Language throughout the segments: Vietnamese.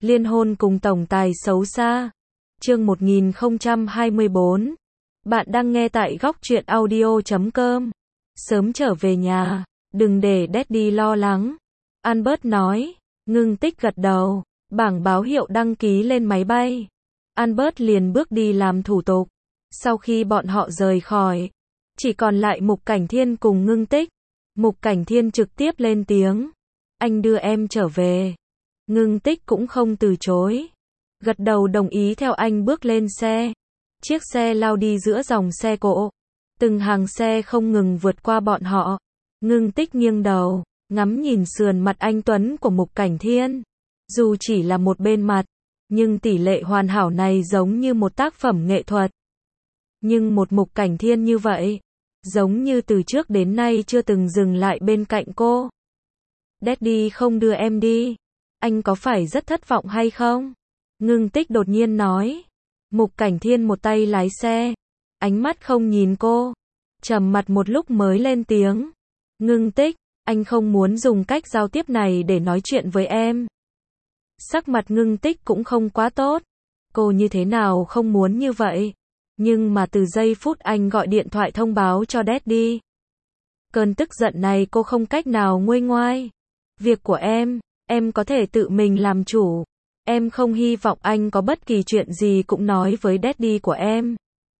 Liên hôn cùng tổng tài xấu xa. Chương 1024. Bạn đang nghe tại góc truyện audio.com. Sớm trở về nhà, đừng để Daddy lo lắng. Albert nói. Ngưng Tích gật đầu. Bảng báo hiệu đăng ký lên máy bay. Albert liền bước đi làm thủ tục. Sau khi bọn họ rời khỏi, chỉ còn lại Mục Cảnh Thiên cùng Ngưng Tích. Mục Cảnh Thiên trực tiếp lên tiếng. Anh đưa em trở về. Ngưng Tích cũng không từ chối. Gật đầu đồng ý theo anh bước lên xe. Chiếc xe lao đi giữa dòng xe cộ. Từng hàng xe không ngừng vượt qua bọn họ. Ngưng Tích nghiêng đầu, ngắm nhìn sườn mặt anh tuấn của Mục Cảnh Thiên. Dù chỉ là một bên mặt, nhưng tỷ lệ hoàn hảo này giống như một tác phẩm nghệ thuật. Nhưng một Mục Cảnh Thiên như vậy, giống như từ trước đến nay chưa từng dừng lại bên cạnh cô. Daddy không đưa em đi. Anh có phải rất thất vọng hay không? Ngưng Tích đột nhiên nói. Mục Cảnh Thiên một tay lái xe, ánh mắt không nhìn cô, trầm mặt một lúc mới lên tiếng. Ngưng Tích, anh không muốn dùng cách giao tiếp này để nói chuyện với em. Sắc mặt Ngưng Tích cũng không quá tốt. Cô như thế nào không muốn như vậy. Nhưng mà từ giây phút anh gọi điện thoại thông báo cho Daddy, cơn tức giận này cô không cách nào nguôi ngoai. Việc của em có thể tự mình làm chủ. Em không hy vọng anh có bất kỳ chuyện gì cũng nói với Daddy của em.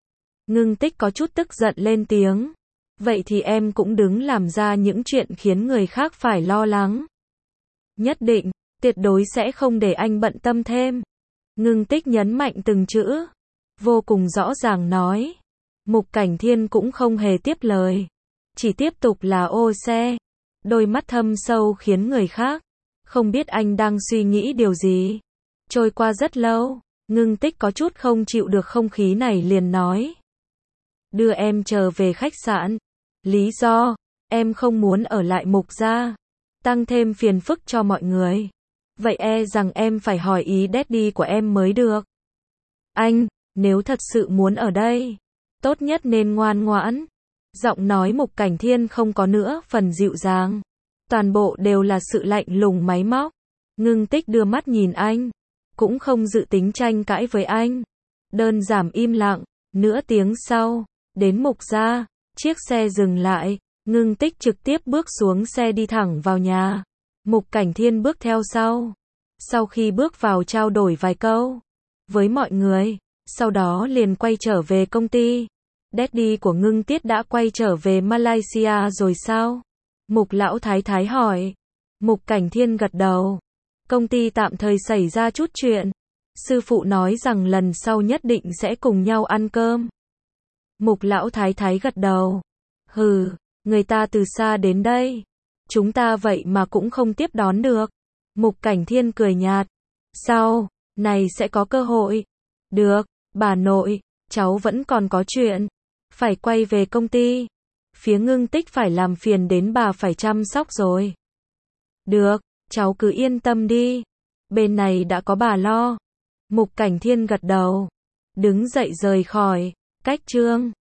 Ngưng Tích có chút tức giận lên tiếng. Vậy thì em cũng đừng làm ra những chuyện khiến người khác phải lo lắng. Nhất định, tuyệt đối sẽ không để anh bận tâm thêm. Ngưng Tích nhấn mạnh từng chữ, vô cùng rõ ràng nói. Mục Cảnh Thiên cũng không hề tiếp lời, chỉ tiếp tục là ô xe. Đôi mắt thâm sâu khiến người khác không biết anh đang suy nghĩ điều gì. Trôi qua rất lâu, Ngưng Tích có chút không chịu được không khí này liền nói. Đưa em trở về khách sạn. Lý do, em không muốn ở lại Mục gia, tăng thêm phiền phức cho mọi người. Vậy rằng em phải hỏi ý Daddy của em mới được. Anh, nếu thật sự muốn ở đây, tốt nhất nên ngoan ngoãn. Giọng nói Mục Cảnh Thiên không có nữa phần dịu dàng. Toàn bộ đều là sự lạnh lùng máy móc. Ngưng Tích đưa mắt nhìn anh, cũng không dự tính tranh cãi với anh. Đơn giản im lặng. Nửa tiếng sau, đến Mục gia, chiếc xe dừng lại. Ngưng Tích trực tiếp bước xuống xe đi thẳng vào nhà. Mục Cảnh Thiên bước theo sau. Sau khi bước vào trao đổi vài câu với mọi người, sau đó liền quay trở về công ty. Daddy của Ngưng Tiết đã quay trở về Malaysia rồi sao? Mục lão thái thái hỏi. Mục Cảnh Thiên gật đầu. Công ty tạm thời xảy ra chút chuyện. Sư phụ nói rằng lần sau nhất định sẽ cùng nhau ăn cơm. Mục lão thái thái gật đầu. Hừ, người ta từ xa đến đây. Chúng ta vậy mà cũng không tiếp đón được. Mục Cảnh Thiên cười nhạt. Sau này sẽ có cơ hội. Được, bà nội, cháu vẫn còn có chuyện. Phải quay về công ty. Phía Ngưng Tích phải làm phiền đến bà phải chăm sóc rồi. Được, cháu cứ yên tâm đi. Bên này đã có bà lo. Mục Cảnh Thiên gật đầu. Đứng dậy rời khỏi. Cách chương